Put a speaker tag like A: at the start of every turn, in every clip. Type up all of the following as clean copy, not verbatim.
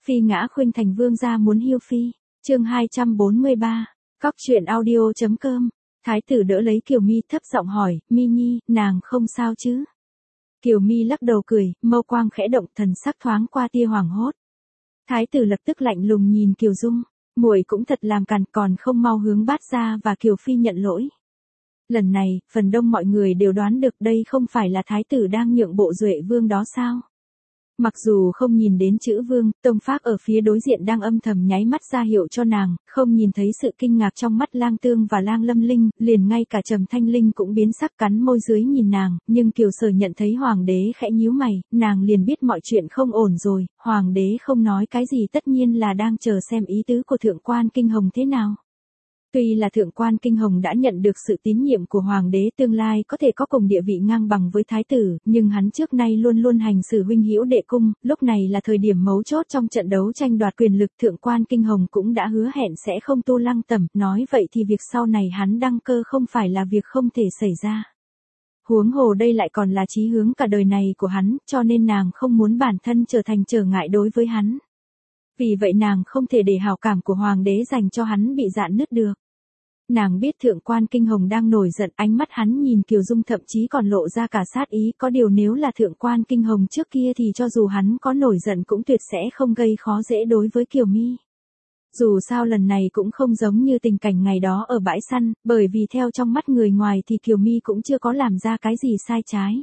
A: Phi ngã khuynh thành vương gia muốn hiêu phi. Chương 243. Cóc truyện audio.com. Thái tử đỡ lấy Kiều Mi thấp giọng hỏi, Mi Nhi, nàng không sao chứ? Kiều Mi lắc đầu cười, mâu quang khẽ động, thần sắc thoáng qua tia hoảng hốt. Thái tử lập tức lạnh lùng nhìn Kiều Dung, muội cũng thật làm càn, còn không mau hướng Bát gia và Kiều Phi nhận lỗi. Lần này, phần đông mọi người đều đoán được đây không phải là thái tử đang nhượng bộ Duệ vương đó sao? Mặc dù không nhìn đến chữ vương, Tông Phác ở phía đối diện đang âm thầm nháy mắt ra hiệu cho nàng, không nhìn thấy sự kinh ngạc trong mắt Lang Tương và Lang Lâm Linh, liền ngay cả Trầm Thanh Linh cũng biến sắc cắn môi dưới nhìn nàng, nhưng Kiều Sở nhận thấy hoàng đế khẽ nhíu mày, nàng liền biết mọi chuyện không ổn rồi, hoàng đế không nói cái gì tất nhiên là đang chờ xem ý tứ của thượng quan Kinh Hồng thế nào. Tuy là thượng quan Kinh Hồng đã nhận được sự tín nhiệm của hoàng đế tương lai có thể có cùng địa vị ngang bằng với thái tử, nhưng hắn trước nay luôn luôn hành xử huynh hữu đệ cung, lúc này là thời điểm mấu chốt trong trận đấu tranh đoạt quyền lực, thượng quan Kinh Hồng cũng đã hứa hẹn sẽ không tu Lăng Tẩm, nói vậy thì việc sau này hắn đăng cơ không phải là việc không thể xảy ra. Huống hồ đây lại còn là chí hướng cả đời này của hắn, cho nên nàng không muốn bản thân trở thành trở ngại đối với hắn. Vì vậy nàng không thể để hảo cảm của hoàng đế dành cho hắn bị rạn nứt được. Nàng biết thượng quan Kinh Hồng đang nổi giận, ánh mắt hắn nhìn Kiều Dung thậm chí còn lộ ra cả sát ý, có điều nếu là thượng quan Kinh Hồng trước kia thì cho dù hắn có nổi giận cũng tuyệt sẽ không gây khó dễ đối với Kiều Mi. Dù sao lần này cũng không giống như tình cảnh ngày đó ở bãi săn, bởi vì theo trong mắt người ngoài thì Kiều Mi cũng chưa có làm ra cái gì sai trái.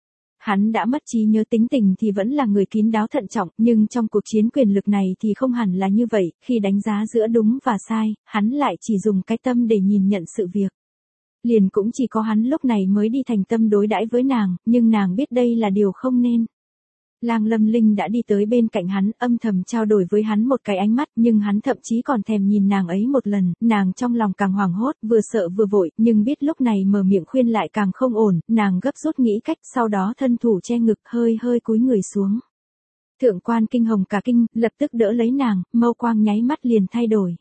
A: Hắn đã mất trí nhớ, tính tình thì vẫn là người kín đáo thận trọng, nhưng trong cuộc chiến quyền lực này thì không hẳn là như vậy, khi đánh giá giữa đúng và sai, hắn lại chỉ dùng cái tâm để nhìn nhận sự việc. Liền cũng chỉ có hắn lúc này mới đi thành tâm đối đãi với nàng, nhưng nàng biết đây là điều không nên. Lang Lâm Linh đã đi tới bên cạnh hắn, âm thầm trao đổi với hắn một cái ánh mắt, nhưng hắn thậm chí còn thèm nhìn nàng ấy một lần, nàng trong lòng càng hoảng hốt, vừa sợ vừa vội, nhưng biết lúc này mở miệng khuyên lại càng không ổn, nàng gấp rút nghĩ cách, sau đó thân thủ che ngực, hơi cúi người xuống. Thượng quan Kinh Hồng cả kinh, lập tức đỡ lấy nàng, mâu quang nháy mắt liền thay đổi.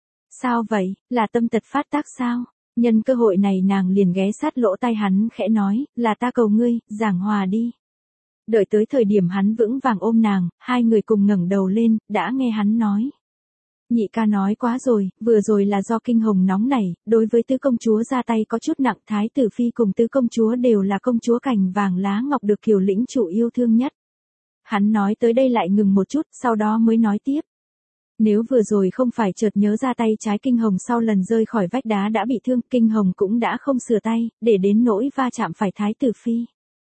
A: Sao vậy, là tâm tật phát tác sao? Nhân cơ hội này nàng liền ghé sát lỗ tai hắn khẽ nói, là ta cầu ngươi, giảng hòa đi. Đợi tới thời điểm hắn vững vàng ôm nàng, hai người cùng ngẩng đầu lên, đã nghe hắn nói. Nhị ca nói quá rồi, vừa rồi là do Kinh Hồng nóng nảy, đối với tứ công chúa ra tay có chút nặng, thái tử phi cùng tứ công chúa đều là công chúa cành vàng lá ngọc được Kiều lĩnh chủ yêu thương nhất. Hắn nói tới đây lại ngừng một chút, sau đó mới nói tiếp. Nếu vừa rồi không phải chợt nhớ ra tay trái Kinh Hồng sau lần rơi khỏi vách đá đã bị thương, Kinh Hồng cũng đã không sửa tay, để đến nỗi va chạm phải thái tử phi.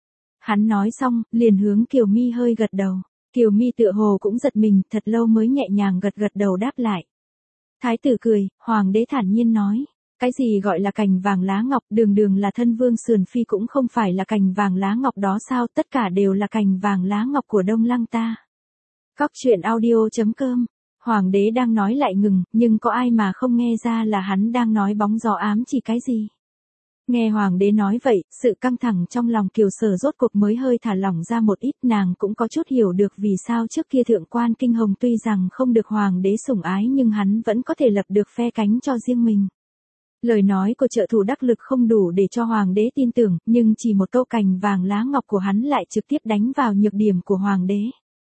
A: Hắn nói xong, liền hướng Kiều Mi hơi gật đầu. Kiều Mi tựa hồ cũng giật mình, thật lâu mới nhẹ nhàng gật đầu đáp lại. Thái tử cười, hoàng đế thản nhiên nói. Cái gì gọi là cành vàng lá ngọc, đường là thân vương sườn phi cũng không phải là cành vàng lá ngọc đó sao, tất cả đều là cành vàng lá ngọc của Đông Lăng ta. Cóc truyện audio.com. Hoàng đế đang nói lại ngừng, nhưng có ai mà không nghe ra là hắn đang nói bóng gió ám chỉ cái gì. Nghe hoàng đế nói vậy, sự căng thẳng trong lòng Kiều Sở rốt cuộc mới hơi thả lỏng ra một ít, nàng cũng có chút hiểu được vì sao trước kia thượng quan Kinh Hồng tuy rằng không được hoàng đế sủng ái nhưng hắn vẫn có thể lập được phe cánh cho riêng mình. Lời nói của trợ thủ đắc lực không đủ để cho hoàng đế tin tưởng, nhưng chỉ một câu cành vàng lá ngọc của hắn lại trực tiếp đánh vào nhược điểm của hoàng đế.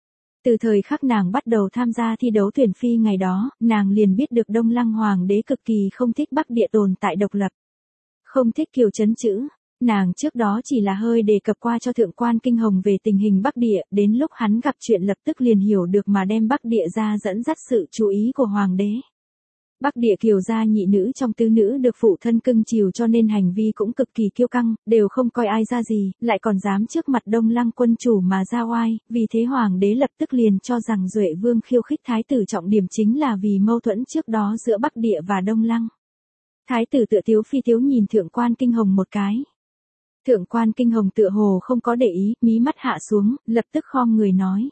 A: Từ thời khắc nàng bắt đầu tham gia thi đấu tuyển phi ngày đó, nàng liền biết được Đông Lăng hoàng đế cực kỳ không thích Bắc Địa tồn tại độc lập. Không thích Kiều Trấn chữ, nàng trước đó chỉ là hơi đề cập qua cho thượng quan Kinh Hồng về tình hình Bắc Địa, đến lúc hắn gặp chuyện lập tức liền hiểu được mà đem Bắc Địa ra dẫn dắt sự chú ý của hoàng đế. Bắc Địa Kiều gia nhị nữ trong tứ nữ được phụ thân cưng chiều cho nên hành vi cũng cực kỳ kiêu căng, đều không coi ai ra gì, lại còn dám trước mặt Đông Lăng quân chủ mà ra oai, vì thế hoàng đế lập tức liền cho rằng Duệ vương khiêu khích thái tử trọng điểm chính là vì mâu thuẫn trước đó giữa Bắc Địa và Đông Lăng. Thái tử tựa thiếu phi thiếu nhìn thượng quan Kinh Hồng một cái. Thượng quan Kinh Hồng tựa hồ không có để ý, mí mắt hạ xuống, lập tức khom người nói.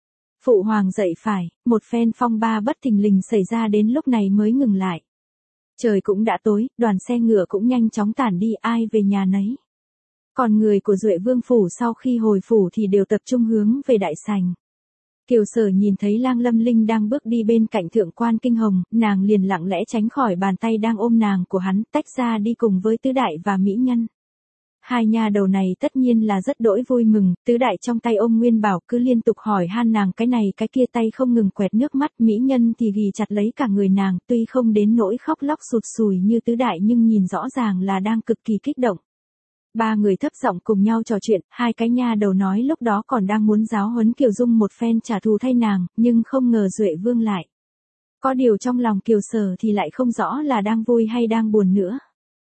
A: Phụ hoàng dậy phải, một phen phong ba bất thình lình xảy ra đến lúc này mới ngừng lại. Trời cũng đã tối, đoàn xe ngựa cũng nhanh chóng tản đi, ai về nhà nấy. Còn người của Duệ vương phủ sau khi hồi phủ thì đều tập trung hướng về đại sảnh. Kiều Sở nhìn thấy Lang Lâm Linh đang bước đi bên cạnh thượng quan Kinh Hồng, nàng liền lặng lẽ tránh khỏi bàn tay đang ôm nàng của hắn, tách ra đi cùng với tứ đại và mỹ nhân. Hai nha đầu này tất nhiên là rất đỗi vui mừng, tứ đại trong tay ôm Nguyên Bảo cứ liên tục hỏi han nàng cái này cái kia, tay không ngừng quẹt nước mắt, mỹ nhân thì ghì chặt lấy cả người nàng, tuy không đến nỗi khóc lóc sụt sùi như tứ đại nhưng nhìn rõ ràng là đang cực kỳ kích động. Ba người thấp giọng cùng nhau trò chuyện, hai cái nha đầu nói lúc đó còn đang muốn giáo huấn Kiều Dung một phen trả thù thay nàng, nhưng không ngờ Duệ Vương lại. Có điều trong lòng Kiều Sở thì lại không rõ là đang vui hay đang buồn nữa.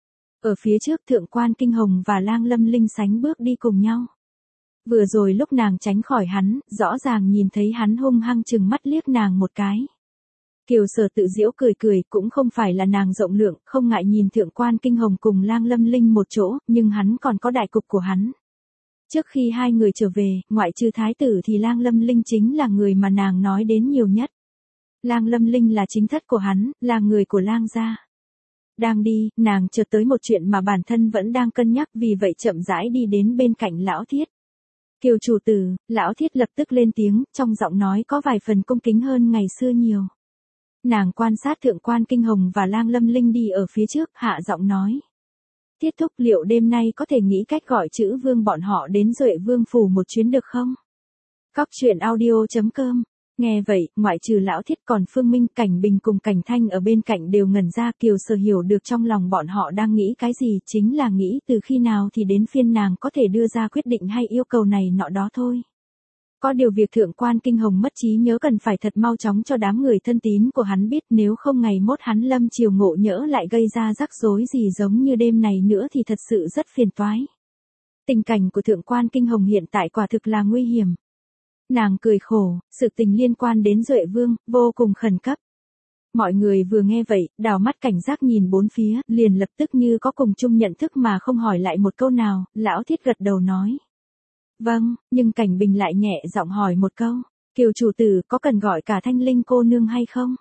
A: Ở phía trước Thượng quan Kinh Hồng và Lang Lâm Linh sánh bước đi cùng nhau. Vừa rồi lúc nàng tránh khỏi hắn, rõ ràng nhìn thấy hắn hung hăng chừng mắt liếc nàng một cái. Kiều Sở tự giễu cười cười, cũng không phải là nàng rộng lượng, không ngại nhìn Thượng quan Kinh Hồng cùng Lang Lâm Linh một chỗ, nhưng hắn còn có đại cục của hắn. Trước khi hai người trở về, ngoại trừ thái tử thì Lang Lâm Linh chính là người mà nàng nói đến nhiều nhất. Lang Lâm Linh là chính thất của hắn, là người của Lang gia. Đang đi, nàng chợt tới một chuyện mà bản thân vẫn đang cân nhắc, vì vậy chậm rãi đi đến bên cạnh Lão Thiết. Kiều chủ tử, Lão Thiết lập tức lên tiếng, trong giọng nói có vài phần cung kính hơn ngày xưa nhiều. Nàng quan sát Thượng quan Kinh Hồng và Lang Lâm Linh đi ở phía trước, hạ giọng nói. Thiết thúc, liệu đêm nay có thể nghĩ cách gọi chữ Vương bọn họ đến Duệ Vương phủ một chuyến được không? Cóc truyện audio.com. Nghe vậy, ngoại trừ Lão Thiết còn Phương Minh, Cảnh Bình cùng Cảnh Thanh ở bên cạnh đều ngẩn ra. Kiều Sở hiểu được trong lòng bọn họ đang nghĩ cái gì, chính là nghĩ từ khi nào thì đến phiên nàng có thể đưa ra quyết định hay yêu cầu này nọ đó thôi. Có điều việc Thượng quan Kinh Hồng mất trí nhớ cần phải thật mau chóng cho đám người thân tín của hắn biết, nếu không ngày mốt hắn lâm chiều ngộ nhỡ lại gây ra rắc rối gì giống như đêm này nữa thì thật sự rất phiền toái. Tình cảnh của Thượng quan Kinh Hồng hiện tại quả thực là nguy hiểm. Nàng cười khổ, sự tình liên quan đến Duệ Vương, vô cùng khẩn cấp. Mọi người vừa nghe vậy, đảo mắt cảnh giác nhìn bốn phía, liền lập tức như có cùng chung nhận thức mà không hỏi lại một câu nào. Lão Thiết gật đầu nói. Vâng, nhưng Cảnh Bình lại nhẹ giọng hỏi một câu. Kiều chủ tử có cần gọi cả Thanh Linh cô nương hay không?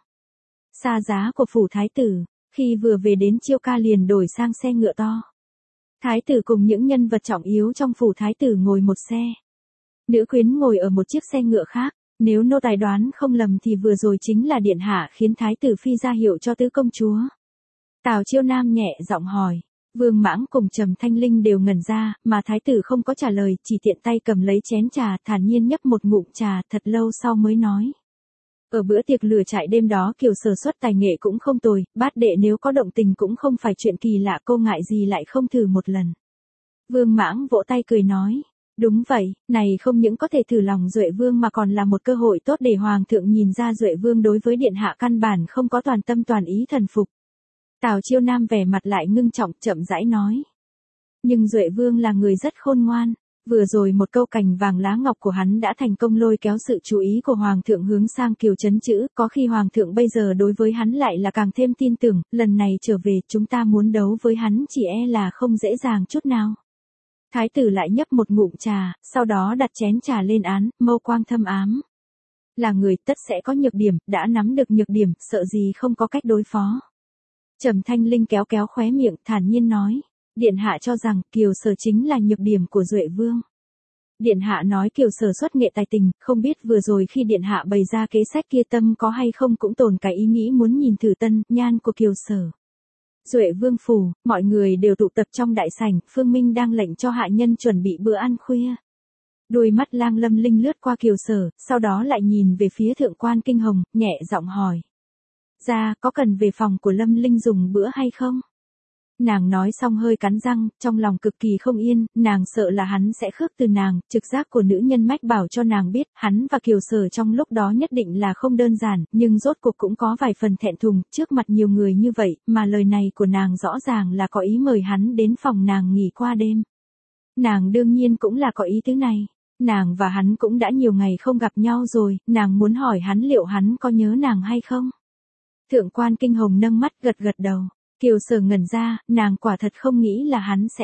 A: Xa giá của phủ thái tử, khi vừa về đến Chiêu Ca liền đổi sang xe ngựa to. Thái tử cùng những nhân vật trọng yếu trong phủ thái tử ngồi một xe. Nữ quyến ngồi ở một chiếc xe ngựa khác. Nếu nô tài đoán không lầm thì vừa rồi chính là điện hạ khiến thái tử phi ra hiệu cho tứ công chúa. Tào Chiêu Nam nhẹ giọng hỏi. Vương Mãng cùng Trầm Thanh Linh đều ngẩn ra, mà thái tử không có trả lời, chỉ tiện tay cầm lấy chén trà, thản nhiên nhấp một ngụm trà, thật lâu sau mới nói. Ở bữa tiệc lửa trại đêm đó Kiều Sở xuất tài nghệ cũng không tồi, bát đệ nếu có động tình cũng không phải chuyện kỳ lạ, cô ngại gì lại không thử một lần. Vương Mãng vỗ tay cười nói. Đúng vậy, này không những có thể thử lòng Duệ Vương mà còn là một cơ hội tốt để Hoàng thượng nhìn ra Duệ Vương đối với điện hạ căn bản không có toàn tâm toàn ý thần phục. Tào Chiêu Nam vẻ mặt lại ngưng trọng, chậm rãi nói. Nhưng Duệ Vương là người rất khôn ngoan. Vừa rồi một câu cành vàng lá ngọc của hắn đã thành công lôi kéo sự chú ý của Hoàng thượng hướng sang Kiều Trấn Chữ. Có khi Hoàng thượng bây giờ đối với hắn lại là càng thêm tin tưởng. Lần này trở về chúng ta muốn đấu với hắn chỉ e là không dễ dàng chút nào. Thái tử lại nhấp một ngụm trà, sau đó đặt chén trà lên án, mâu quang thâm ám. Là người tất sẽ có nhược điểm, đã nắm được nhược điểm, sợ gì không có cách đối phó. Trầm Thanh Linh kéo kéo khóe miệng, thản nhiên nói. Điện hạ cho rằng Kiều Sở chính là nhược điểm của Duệ Vương. Điện hạ nói Kiều Sở xuất nghệ tài tình, không biết vừa rồi khi điện hạ bày ra kế sách kia tâm có hay không cũng tồn cái ý nghĩ muốn nhìn thử tân nhan của Kiều Sở. Duệ Vương phủ, mọi người đều tụ tập trong đại sảnh, Phương Minh đang lệnh cho hạ nhân chuẩn bị bữa ăn khuya. Đôi mắt Lang Lâm Linh lướt qua Kiều Sở, sau đó lại nhìn về phía Thượng quan Kinh Hồng, nhẹ giọng hỏi. Ra, có cần về phòng của Lâm Linh dùng bữa hay không? Nàng nói xong hơi cắn răng, trong lòng cực kỳ không yên, nàng sợ là hắn sẽ khước từ nàng, trực giác của nữ nhân mách bảo cho nàng biết, hắn và Kiều Sở trong lúc đó nhất định là không đơn giản, nhưng rốt cuộc cũng có vài phần thẹn thùng, trước mặt nhiều người như vậy, mà lời này của nàng rõ ràng là có ý mời hắn đến phòng nàng nghỉ qua đêm. Nàng đương nhiên cũng là có ý thứ này, nàng và hắn cũng đã nhiều ngày không gặp nhau rồi, nàng muốn hỏi hắn liệu hắn có nhớ nàng hay không? Thượng quan Kinh Hồng nâng mắt gật gật đầu. Kiều Sở ngẩn ra, nàng quả thật không nghĩ là hắn sẽ.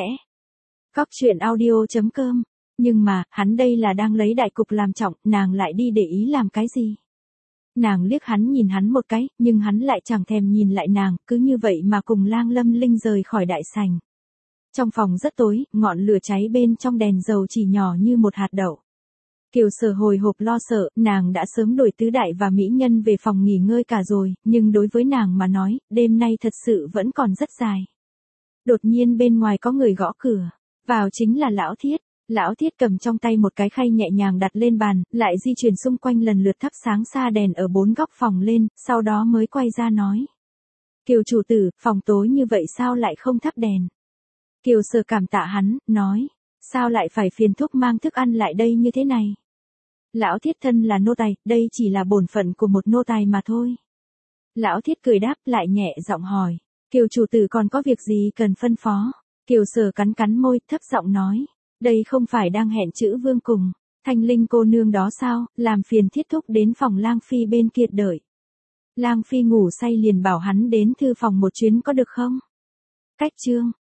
A: Cóc truyện audio.com. Nhưng mà, hắn đây là đang lấy đại cục làm trọng, nàng lại đi để ý làm cái gì? Nàng liếc hắn nhìn hắn một cái, nhưng hắn lại chẳng thèm nhìn lại nàng, cứ như vậy mà cùng Lang Lâm Linh rời khỏi đại sảnh. Trong phòng rất tối, ngọn lửa cháy bên trong đèn dầu chỉ nhỏ như một hạt đậu. Kiều Sở hồi hộp lo sợ, nàng đã sớm đuổi tứ đại và mỹ nhân về phòng nghỉ ngơi cả rồi, nhưng đối với nàng mà nói, đêm nay thật sự vẫn còn rất dài. Đột nhiên bên ngoài có người gõ cửa. Vào chính là lão Thiết. Lão Thiết cầm trong tay một cái khay nhẹ nhàng đặt lên bàn, lại di chuyển xung quanh lần lượt thắp sáng xa đèn ở 4 góc phòng lên, sau đó mới quay ra nói. Kiều chủ tử, phòng tối như vậy sao lại không thắp đèn? Kiều Sở cảm tạ hắn, nói. Sao lại phải phiền thúc mang thức ăn lại đây như thế này? Lão Thiết thân là nô tài, đây chỉ là bổn phận của một nô tài mà thôi. Lão Thiết cười đáp lại nhẹ giọng hỏi. Kiều chủ tử còn có việc gì cần phân phó? Kiều Sở cắn cắn môi, thấp giọng nói. Đây không phải đang hẹn chữ vương cùng. Thanh Linh cô nương đó sao, làm phiền Thiết thúc đến phòng Lang Phi bên kia đợi. Lang Phi ngủ say liền bảo hắn đến thư phòng một chuyến có được không? Cách chương.